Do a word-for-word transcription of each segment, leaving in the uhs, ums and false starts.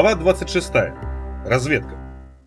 Глава двадцать шестая. Разведка.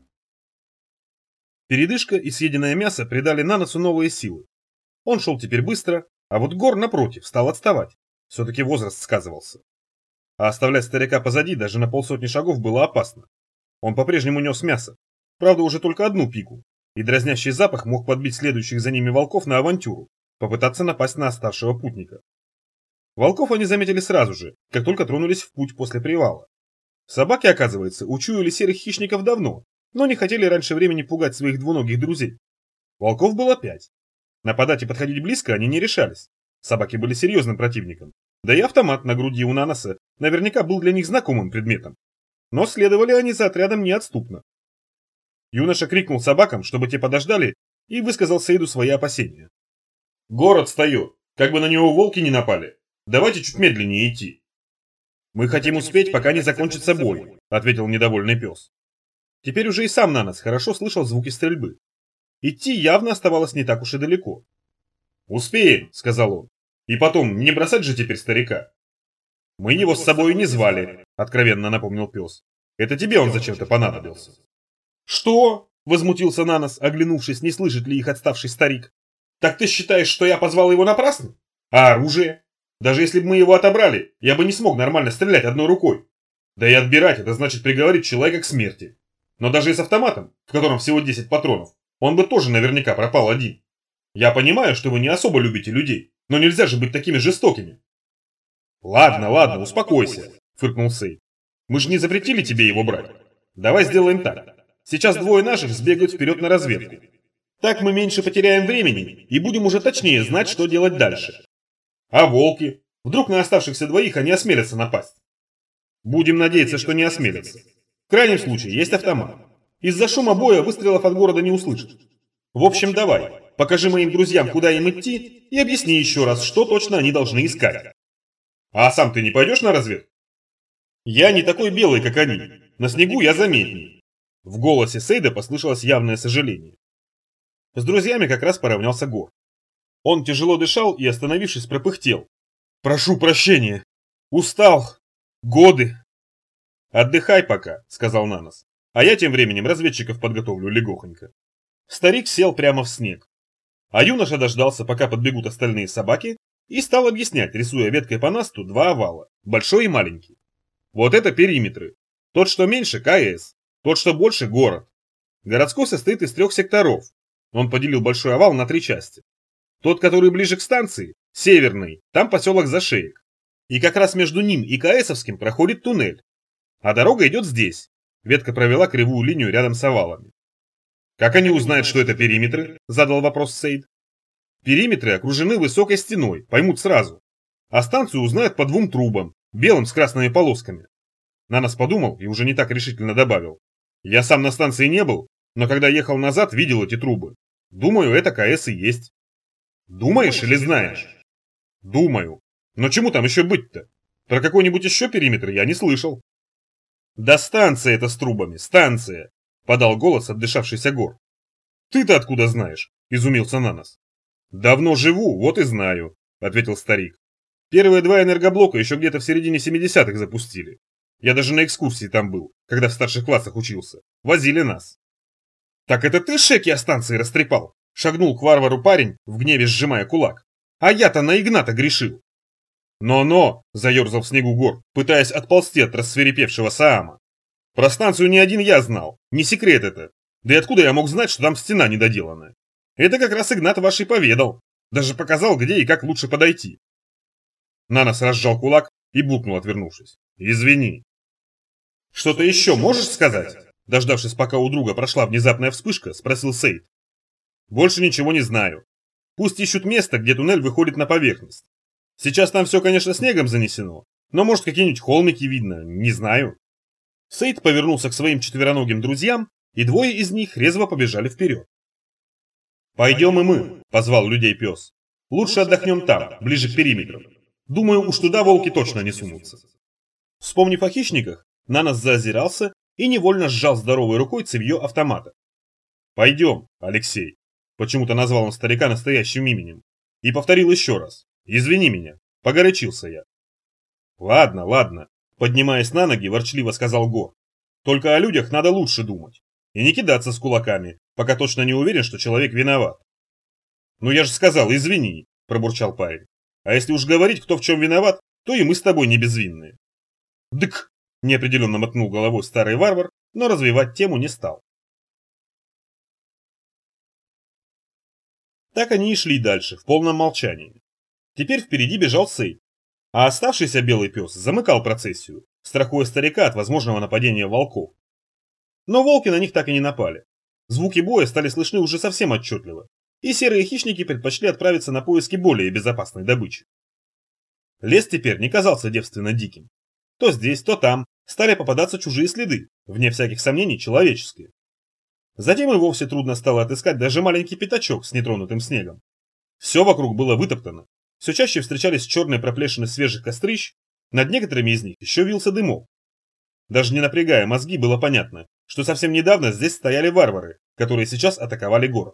Передышка и съеденное мясо придали Наносу новые силы. Он шел теперь быстро, а вот Гор, напротив, стал отставать. Все-таки возраст сказывался. А оставлять старика позади даже на полсотни шагов было опасно. Он по-прежнему нес мясо, правда уже только одну пику, и дразнящий запах мог подбить следующих за ними волков на авантюру, попытаться напасть на оставшего путника. Волков они заметили сразу же, как только тронулись в путь после привала. Собаки, оказывается, учуяли серых хищников давно, но не хотели раньше времени пугать своих двуногих друзей. Волков было пять. Нападать и подходить близко они не решались. Собаки были серьезным противником, да и автомат на груди у Наноса наверняка был для них знакомым предметом. Но следовали они за отрядом неотступно. Юноша крикнул собакам, чтобы те подождали, и высказал Сейду свои опасения. «Город встает, как бы на него волки не напали. Давайте чуть медленнее идти». «Мы хотим успеть, пока не закончится бой», — ответил недовольный пес. Теперь уже и сам Нанос хорошо слышал звуки стрельбы. Идти явно оставалось не так уж и далеко. «Успеем», — сказал он. «И потом, не бросать же теперь старика». «Мы его с собой не звали», — откровенно напомнил пес. «Это тебе он зачем-то понадобился». «Что?» — возмутился Нанос, оглянувшись, не слышит ли их отставший старик. «Так ты считаешь, что я позвал его напрасно? А оружие? Даже если бы мы его отобрали, я бы не смог нормально стрелять одной рукой. Да и отбирать — это значит приговорить человека к смерти. Но даже и с автоматом, в котором всего десять патронов, он бы тоже наверняка пропал один. Я понимаю, что вы не особо любите людей, но нельзя же быть такими жестокими». «Ладно, ладно, успокойся», — фыркнул Сейд. «Мы же не запретили тебе его брать. Давай сделаем так. Сейчас двое наших сбегают вперед на разведку. Так мы меньше потеряем времени и будем уже точнее знать, что делать дальше. А волки? Вдруг на оставшихся двоих они осмелятся напасть? Будем надеяться, что не осмелятся. В крайнем случае, есть автомат. Из-за шума боя выстрелов от города не услышат. В общем, давай, покажи моим друзьям, куда им идти, и объясни еще раз, что точно они должны искать. А сам ты не пойдешь на разведку? Я не такой белый, как они. На снегу я заметней. В голосе Сейда послышалось явное сожаление. С друзьями как раз поравнялся Гор. Он тяжело дышал и, остановившись, пропыхтел. «Прошу прощения. Устал. Годы». «Отдыхай пока», — сказал Нанос. «А я тем временем разведчиков подготовлю легохонько». Старик сел прямо в снег. А юноша дождался, пока подбегут остальные собаки, и стал объяснять, рисуя веткой по насту два овала, большой и маленький. Вот это периметры. Тот, что меньше, КС. Тот, что больше, город. Городской состоит из трех секторов. Он поделил большой овал на три части. Тот, который ближе к станции, северный, там поселок Зашеек. И как раз между ним и КСовским проходит туннель. А дорога идет здесь. Ветка провела кривую линию рядом с овалами. «Как они узнают, что это периметры?» – задал вопрос Сейд. «Периметры окружены высокой стеной, поймут сразу. А станцию узнают по двум трубам, белым с красными полосками». Нанос подумал и уже не так решительно добавил. «Я сам на станции не был, но когда ехал назад, видел эти трубы. Думаю, это КС и есть». «Думаешь или знаешь?» «Думаю. Но чему там еще быть-то? Про какой-нибудь еще периметр я не слышал». «Да станция это с трубами, станция!» — подал голос отдышавшийся Гор. «Ты-то откуда знаешь?» — изумился Нанос. «Давно живу, вот и знаю», — ответил старик. «Первые два энергоблока еще где-то в середине семидесятых запустили. Я даже на экскурсии там был, когда в старших классах учился. Возили нас». «Так это ты шеки о станции растрепал?» — шагнул к варвару парень, в гневе сжимая кулак. «А я-то на Игната грешил». «Но-но!» – заерзал в снегу Гор, пытаясь отползти от рассверепевшего Саама. «Про станцию не один я знал, не секрет это. Да и откуда я мог знать, что там стена недоделанная? Это как раз Игнат ваш и поведал. Даже показал, где и как лучше подойти». Нанос разжал кулак и букнул, отвернувшись. «Извини». «Что-то еще можешь сказать?» Дождавшись, пока у друга прошла внезапная вспышка, спросил Сейд. «Больше ничего не знаю. Пусть ищут место, где туннель выходит на поверхность. Сейчас там все, конечно, снегом занесено, но может какие-нибудь холмики видно, не знаю». Сейд повернулся к своим четвероногим друзьям, и двое из них резво побежали вперед. «Пойдем и мы», — позвал людей пес. «Лучше отдохнем там, ближе к периметру. Думаю, уж туда волки точно не сунутся». Вспомнив о хищниках, Нанос заозирался и невольно сжал здоровой рукой цевьё автомата. «Пойдем, Алексей», — почему-то назвал он старика настоящим именем, и повторил еще раз. «Извини меня, погорячился я». «Ладно, ладно», — поднимаясь на ноги, ворчливо сказал Гор. Только о людях надо лучше думать. И не кидаться с кулаками, пока точно не уверен, что человек виноват. «Ну я же сказал, извини», – пробурчал парень. «А если уж говорить, кто в чем виноват, то и мы с тобой не безвинные». «Дык», – неопределенно мотнул головой старый варвар, но развивать тему не стал. Так они и шли дальше, в полном молчании. Теперь впереди бежал Сей, а оставшийся белый пес замыкал процессию, страхуя старика от возможного нападения волков. Но волки на них так и не напали. Звуки боя стали слышны уже совсем отчетливо, и серые хищники предпочли отправиться на поиски более безопасной добычи. Лес теперь не казался девственно диким. То здесь, то там стали попадаться чужие следы, вне всяких сомнений человеческие. Затем и вовсе трудно стало отыскать даже маленький пятачок с нетронутым снегом. Все вокруг было вытоптано, все чаще встречались черные проплешины свежих кострищ, над некоторыми из них еще вился дымок. Даже не напрягая мозги, было понятно, что совсем недавно здесь стояли варвары, которые сейчас атаковали город.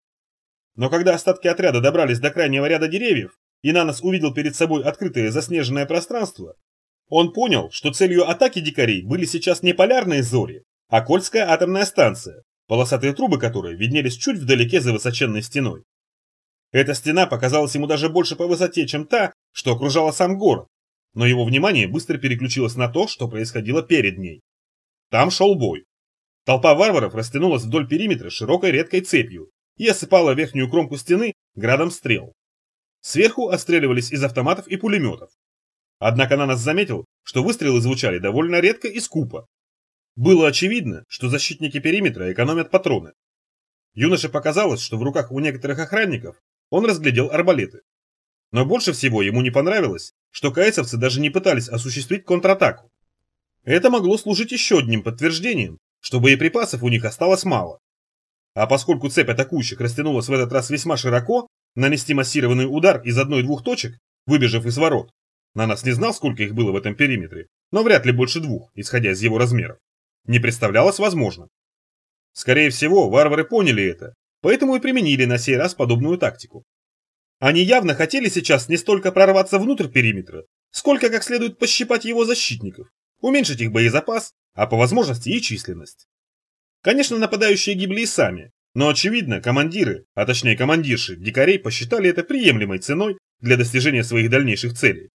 Но когда остатки отряда добрались до крайнего ряда деревьев, и Нанос увидел перед собой открытое заснеженное пространство, он понял, что целью атаки дикарей были сейчас не полярные зори, а Кольская атомная станция, полосатые трубы которой виднелись чуть вдалеке за высоченной стеной. Эта стена показалась ему даже больше по высоте, чем та, что окружала сам город, но его внимание быстро переключилось на то, что происходило перед ней. Там шел бой. Толпа варваров растянулась вдоль периметра широкой редкой цепью и осыпала верхнюю кромку стены градом стрел. Сверху отстреливались из автоматов и пулеметов. Однако Нанос заметил, что выстрелы звучали довольно редко и скупо. Было очевидно, что защитники периметра экономят патроны. Юноше показалось, что в руках у некоторых охранников он разглядел арбалеты. Но больше всего ему не понравилось, что каэсовцы даже не пытались осуществить контратаку. Это могло служить еще одним подтверждением, что боеприпасов у них осталось мало. А поскольку цепь атакующих растянулась в этот раз весьма широко, нанести массированный удар из одной-двух точек, выбежав из ворот, Нанос не знал, сколько их было в этом периметре, но вряд ли больше двух, исходя из его размеров, не представлялось возможным. Скорее всего, варвары поняли это, поэтому и применили на сей раз подобную тактику. Они явно хотели сейчас не столько прорваться внутрь периметра, сколько как следует пощипать его защитников, уменьшить их боезапас, а по возможности и численность. Конечно, нападающие гибли и сами, но очевидно, командиры, а точнее командирши дикарей посчитали это приемлемой ценой для достижения своих дальнейших целей.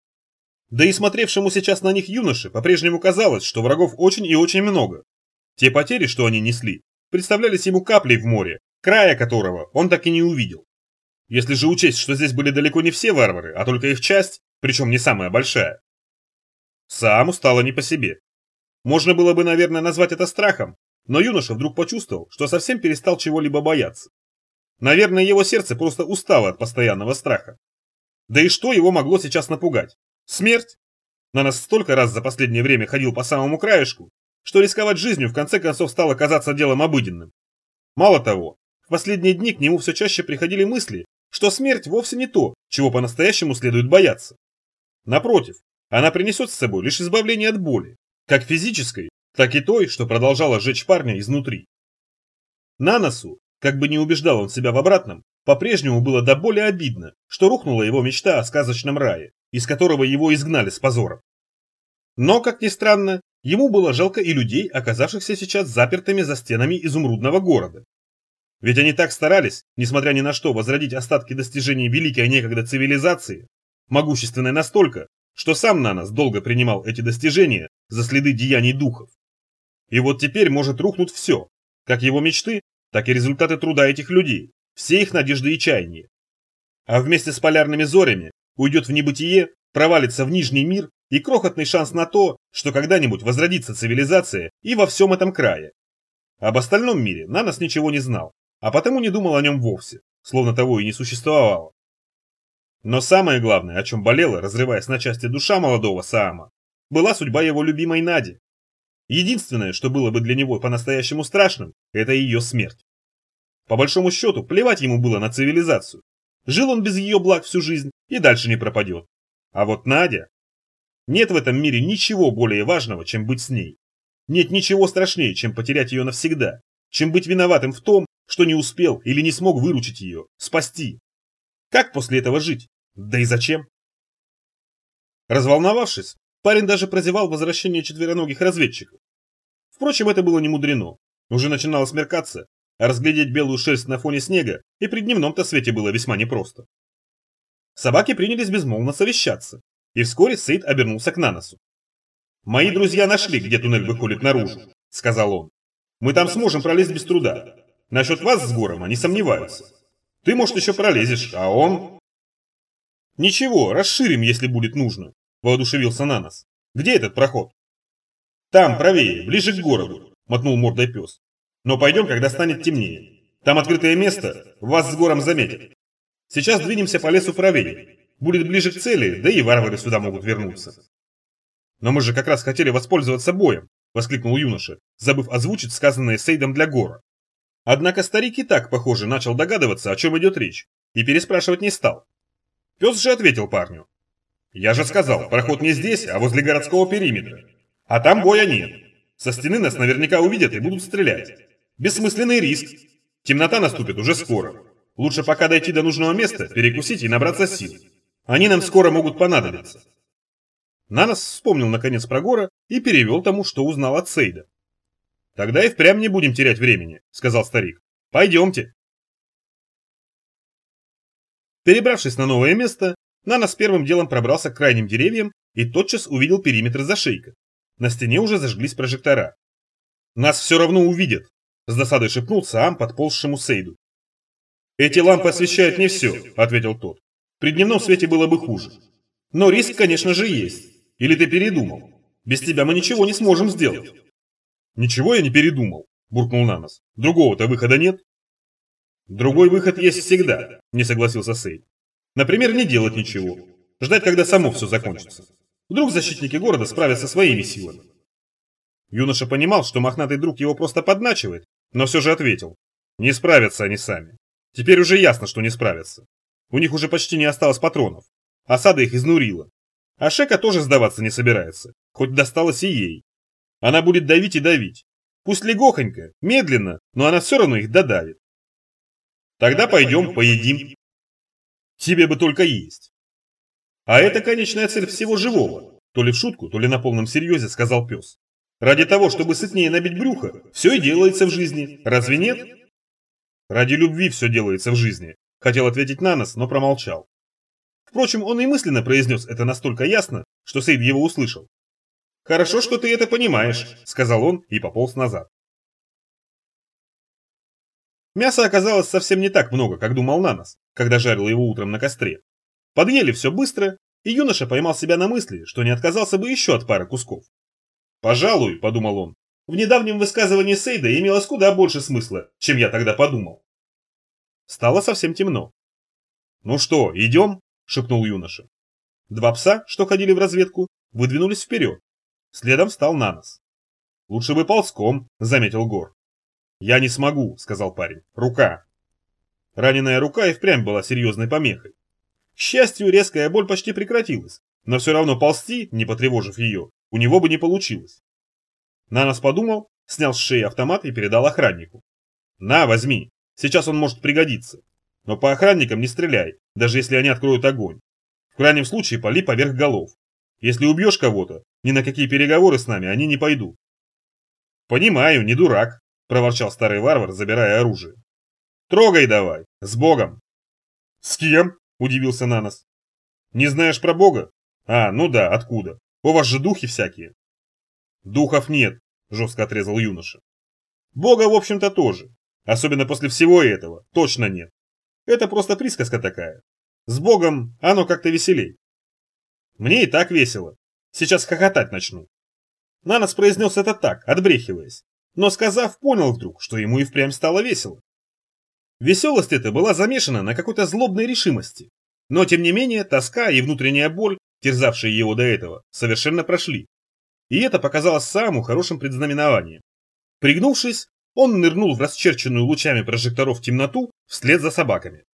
Да и смотревшему сейчас на них юноше по-прежнему казалось, что врагов очень и очень много. Те потери, что они несли, представлялись ему каплей в море, края которого он так и не увидел. Если же учесть, что здесь были далеко не все варвары, а только их часть, причем не самая большая. Сааму стало не по себе. Можно было бы, наверное, назвать это страхом, но юноша вдруг почувствовал, что совсем перестал чего-либо бояться. Наверное, его сердце просто устало от постоянного страха. Да и что его могло сейчас напугать? Смерть? Нанос столько раз за последнее время ходил по самому краешку, что рисковать жизнью в конце концов стало казаться делом обыденным. Мало того, в последние дни к нему все чаще приходили мысли, что смерть вовсе не то, чего по-настоящему следует бояться. Напротив, она принесет с собой лишь избавление от боли, как физической, так и той, что продолжала жечь парня изнутри. Наносу, как бы не убеждал он себя в обратном, по-прежнему было до боли обидно, что рухнула его мечта о сказочном рае, из которого его изгнали с позором. Но, как ни странно, ему было жалко и людей, оказавшихся сейчас запертыми за стенами изумрудного города. Ведь они так старались, несмотря ни на что, возродить остатки достижений великой некогда цивилизации, могущественной настолько, что сам Нанос долго принимал эти достижения за следы деяний духов. И вот теперь может рухнуть все, как его мечты, так и результаты труда этих людей, все их надежды и чаяния. А вместе с полярными зорями уйдет в небытие, провалится в нижний мир и крохотный шанс на то, что когда-нибудь возродится цивилизация и во всем этом крае. Об остальном мире Нанос ничего не знал, а потому не думал о нем вовсе, словно того и не существовало. Но самое главное, о чем болела, разрываясь на части душа молодого Саама, была судьба его любимой Нади. Единственное, что было бы для него по-настоящему страшным, это ее смерть. По большому счету, плевать ему было на цивилизацию. Жил он без ее благ всю жизнь и дальше не пропадет. А вот Надя... Нет в этом мире ничего более важного, чем быть с ней. Нет ничего страшнее, чем потерять ее навсегда, чем быть виноватым в том, что не успел или не смог выручить ее, спасти. Как после этого жить? Да и зачем? Разволновавшись, парень даже прозевал возвращение четвероногих разведчиков. Впрочем, это было не мудрено. Уже начинало смеркаться, а разглядеть белую шерсть на фоне снега и при дневном-то свете было весьма непросто. Собаки принялись безмолвно совещаться, и вскоре Сейд обернулся к Наносу. «Мои друзья нашли, где туннель выходит наружу», — сказал он. «Мы там сможем пролезть без труда. Насчет вас с Гором они сомневаются. Ты, может, еще пролезешь, а он...» «Ничего, расширим, если будет нужно», — воодушевился Нанос. «Где этот проход?» «Там, правее, ближе к городу», — мотнул мордой пес. «Но пойдем, когда станет темнее. Там открытое место, вас с Гором заметят. Сейчас двинемся по лесу правее. Будет ближе к цели, да и варвары сюда могут вернуться». «Но мы же как раз хотели воспользоваться боем», — воскликнул юноша, забыв озвучить сказанное Сейдом для Гора. Однако старик и так, похоже, начал догадываться, о чем идет речь, и переспрашивать не стал. Пес же ответил парню. «Я же сказал, проход не здесь, а возле городского периметра. А там боя нет. Со стены нас наверняка увидят и будут стрелять. Бессмысленный риск. Темнота наступит уже скоро. Лучше пока дойти до нужного места, перекусить и набраться сил. Они нам скоро могут понадобиться». Нанос вспомнил наконец про Гора и перевел тому, что узнал от Сейда. «Тогда и впрямь не будем терять времени», — сказал старик. «Пойдемте». Перебравшись на новое место, Нанос первым делом пробрался к крайним деревьям и тотчас увидел периметр зашейка. На стене уже зажглись прожектора. «Нас все равно увидят», — с досадой шепнул Саам подползшему Сейду. «Эти лампы освещают не все», — ответил тот. «При дневном свете было бы хуже. Но риск, конечно же, есть. Или ты передумал? Без тебя мы ничего не сможем сделать». «Ничего я не передумал», — буркнул Нанос. «Другого-то выхода нет». «Другой выход есть всегда», — не согласился Сейд. «Например, не делать ничего. Ждать, когда само все закончится. Вдруг защитники города справятся своими силами». Юноша понимал, что мохнатый друг его просто подначивает, но все же ответил. «Не справятся они сами. Теперь уже ясно, что не справятся. У них уже почти не осталось патронов. Осада их изнурила. А Шека тоже сдаваться не собирается, хоть досталось и ей. Она будет давить и давить. Пусть легохонько, медленно, но она все равно их додавит. Тогда пойдем, поедим. Тебе бы только есть. А это конечная цель всего живого, то ли в шутку, то ли на полном серьезе, сказал пес. Ради того, чтобы сытнее набить брюхо, все и делается в жизни, разве нет? Ради любви все делается в жизни, хотел ответить Нанос, но промолчал. Впрочем, он и мысленно произнес это настолько ясно, что Сейд его услышал. «Хорошо, что ты это понимаешь», — сказал он и пополз назад. Мяса оказалось совсем не так много, как думал Нанос, когда жарил его утром на костре. Подъели все быстро, и юноша поймал себя на мысли, что не отказался бы еще от пары кусков. «Пожалуй», — подумал он, — «в недавнем высказывании Сейда имелось куда больше смысла, чем я тогда подумал». Стало совсем темно. «Ну что, идем?» — шепнул юноша. Два пса, что ходили в разведку, выдвинулись вперед. Следом встал Нанос. «Лучше бы ползком», — заметил Гор. «Я не смогу», — сказал парень. «Рука». Раненая рука и впрямь была серьезной помехой. К счастью, резкая боль почти прекратилась, но все равно ползти, не потревожив ее, у него бы не получилось. Нанос подумал, снял с шеи автомат и передал охраннику. «На, возьми, сейчас он может пригодиться. Но по охранникам не стреляй, даже если они откроют огонь. В крайнем случае пали поверх голов. Если убьешь кого-то, ни на какие переговоры с нами они не пойдут». «Понимаю, не дурак», — проворчал старый варвар, забирая оружие. «Трогай давай, с Богом». «С кем?» — удивился Нанос. «Не знаешь про Бога? А, ну да, откуда? У вас же духи всякие». «Духов нет», — жестко отрезал юноша. «Бога, в общем-то, тоже. Особенно после всего этого, точно нет. Это просто присказка такая. С Богом оно как-то веселей». «Мне и так весело. Сейчас хохотать начну». Нанос произнес это так, отбрехиваясь, но сказав, понял вдруг, что ему и впрямь стало весело. Веселость эта была замешана на какой-то злобной решимости, но тем не менее тоска и внутренняя боль, терзавшие его до этого, совершенно прошли. И это показалось самым хорошим предзнаменованием. Пригнувшись, он нырнул в расчерченную лучами прожекторов темноту вслед за собаками.